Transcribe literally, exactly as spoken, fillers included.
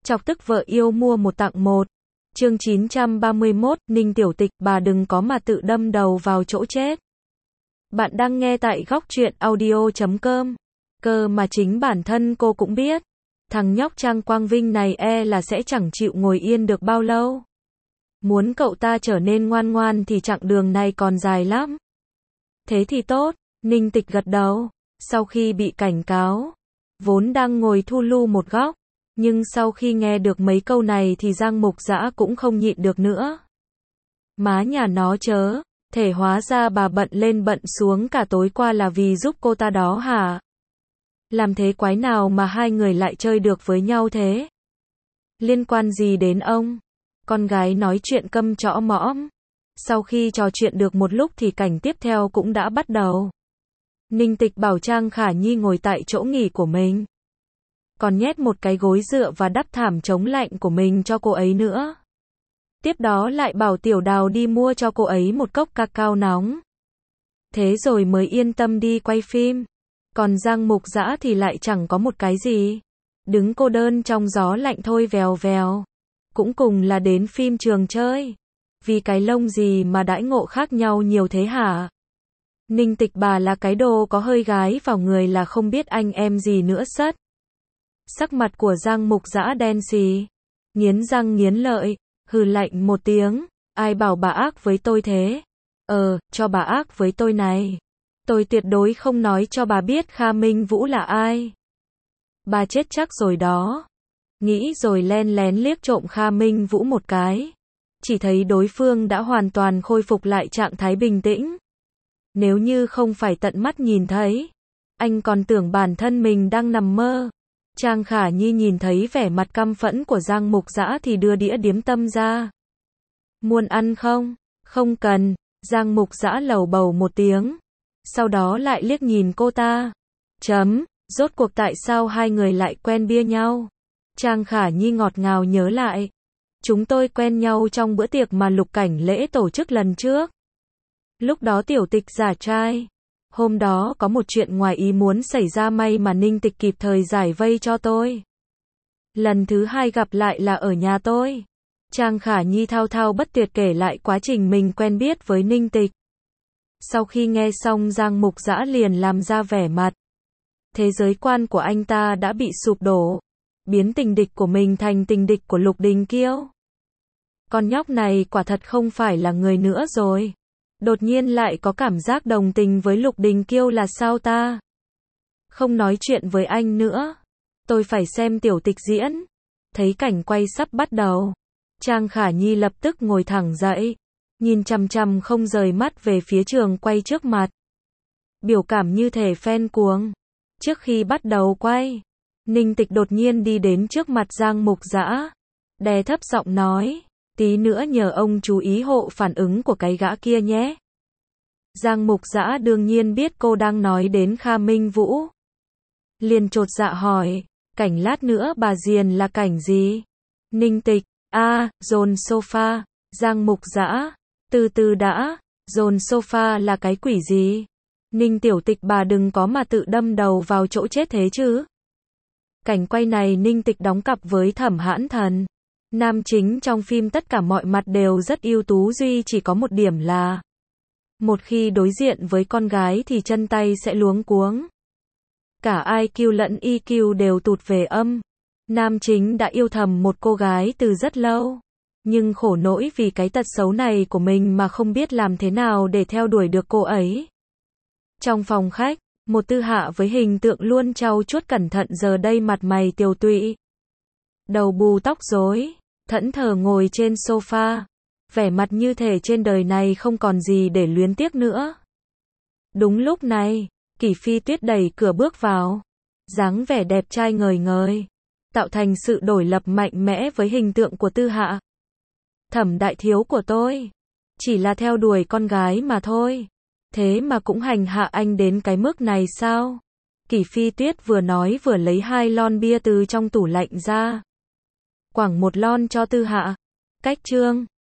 Chọc tức vợ yêu mua một tặng một. Chương chín trăm ba mươi mốt, Ninh Tiểu Tịch, bà đừng có mà tự đâm đầu vào chỗ chết. Bạn đang nghe tại góc truyện audio chấm com. Cơ mà chính bản thân cô cũng biết. Thằng nhóc Trang Quang Vinh này e là sẽ chẳng chịu ngồi yên được bao lâu. Muốn cậu ta trở nên ngoan ngoan thì chặng đường này còn dài lắm. Thế thì tốt, Ninh Tịch gật đầu. Sau khi bị cảnh cáo, vốn đang ngồi thu lu một góc. Nhưng sau khi nghe được mấy câu này thì Giang Mục Dã cũng không nhịn được nữa. Má nhà nó chớ, thể hóa ra bà bận lên bận xuống cả tối qua là vì giúp cô ta đó hả? Làm thế quái nào mà hai người lại chơi được với nhau thế? Liên quan gì đến ông? Con gái nói chuyện câm chõ mõm. Sau khi trò chuyện được một lúc thì cảnh tiếp theo cũng đã bắt đầu. Ninh Tịch bảo Trang Khả Nhi ngồi tại chỗ nghỉ của mình. Còn nhét một cái gối dựa và đắp thảm chống lạnh của mình cho cô ấy nữa. Tiếp đó lại bảo Tiểu Đào đi mua cho cô ấy một cốc cacao nóng. Thế rồi mới yên tâm đi quay phim. Còn Giang Mục Dã thì lại chẳng có một cái gì. Đứng cô đơn trong gió lạnh thôi vèo vèo. Cũng cùng là đến phim trường chơi. Vì cái lông gì mà đãi ngộ khác nhau nhiều thế hả? Ninh Tịch bà là cái đồ có hơi gái vào người là không biết anh em gì nữa sất. Sắc mặt của Giang Mục Dã đen xì. Nghiến răng nghiến lợi, hừ lạnh một tiếng. Ai bảo bà ác với tôi thế? Ờ, cho bà ác với tôi này. Tôi tuyệt đối không nói cho bà biết Kha Minh Vũ là ai. Bà chết chắc rồi đó. Nghĩ rồi len lén liếc trộm Kha Minh Vũ một cái. Chỉ thấy đối phương đã hoàn toàn khôi phục lại trạng thái bình tĩnh. Nếu như không phải tận mắt nhìn thấy, anh còn tưởng bản thân mình đang nằm mơ. Trang Khả Nhi nhìn thấy vẻ mặt căm phẫn của Giang Mục Dã thì đưa đĩa điếm tâm ra. Muốn ăn không? Không cần. Giang Mục Dã lầu bầu một tiếng. Sau đó lại liếc nhìn cô ta. Chấm, rốt cuộc tại sao hai người lại quen bia nhau? Trang Khả Nhi ngọt ngào nhớ lại. Chúng tôi quen nhau trong bữa tiệc mà Lục Cảnh Lễ tổ chức lần trước. Lúc đó Tiểu Tịch giả trai. Hôm đó có một chuyện ngoài ý muốn xảy ra, may mà Ninh Tịch kịp thời giải vây cho tôi. Lần thứ hai gặp lại là ở nhà tôi. Trang Khả Nhi thao thao bất tuyệt kể lại quá trình mình quen biết với Ninh Tịch. Sau khi nghe xong Giang Mục Dã liền làm ra vẻ mặt. Thế giới quan của anh ta đã bị sụp đổ. Biến tình địch của mình thành tình địch của Lục Đình Kiêu. Con nhóc này quả thật không phải là người nữa rồi. Đột nhiên lại có cảm giác đồng tình với Lục Đình Kiêu là sao ta? Không nói chuyện với anh nữa. Tôi phải xem Tiểu Tịch diễn. Thấy cảnh quay sắp bắt đầu. Trang Khả Nhi lập tức ngồi thẳng dậy. Nhìn chằm chằm không rời mắt về phía trường quay trước mặt. Biểu cảm như thể fan cuồng. Trước khi bắt đầu quay, Ninh Tịch đột nhiên đi đến trước mặt Giang Mục Dã. Đè thấp giọng nói. Tí nữa nhờ ông chú ý hộ phản ứng của cái gã kia nhé. Giang Mục Dã đương nhiên biết cô đang nói đến Kha Minh Vũ. Liền chột dạ hỏi. Cảnh lát nữa bà Diền là cảnh gì? Ninh Tịch. A, à, dồn sofa. Giang Mục Dã. Từ từ đã. Dồn sofa là cái quỷ gì? Ninh Tiểu Tịch bà đừng có mà tự đâm đầu vào chỗ chết thế chứ. Cảnh quay này Ninh Tịch đóng cặp với Thẩm Hãn Thần. Nam chính trong phim tất cả mọi mặt đều rất ưu tú, duy chỉ có một điểm là một khi đối diện với con gái thì chân tay sẽ luống cuống. Cả i kiu lẫn e kiu đều tụt về âm. Nam chính đã yêu thầm một cô gái từ rất lâu. Nhưng khổ nỗi vì cái tật xấu này của mình mà không biết làm thế nào để theo đuổi được cô ấy. Trong phòng khách, một Tư Hạ với hình tượng luôn trau chuốt cẩn thận giờ đây mặt mày tiều tụy. Đầu bù tóc rối, thẫn thờ ngồi trên sofa. Vẻ mặt như thể trên đời này không còn gì để luyến tiếc nữa. Đúng lúc này, Kỷ Phi Tuyết đẩy cửa bước vào. Dáng vẻ đẹp trai ngời ngời. Tạo thành sự đổi lập mạnh mẽ với hình tượng của Tư Hạ. Thẩm đại thiếu của tôi. Chỉ là theo đuổi con gái mà thôi. Thế mà cũng hành hạ anh đến cái mức này sao? Kỷ Phi Tuyết vừa nói vừa lấy hai lon bia từ trong tủ lạnh ra. Quẳng một lon cho Tư Hạ. Cách chương.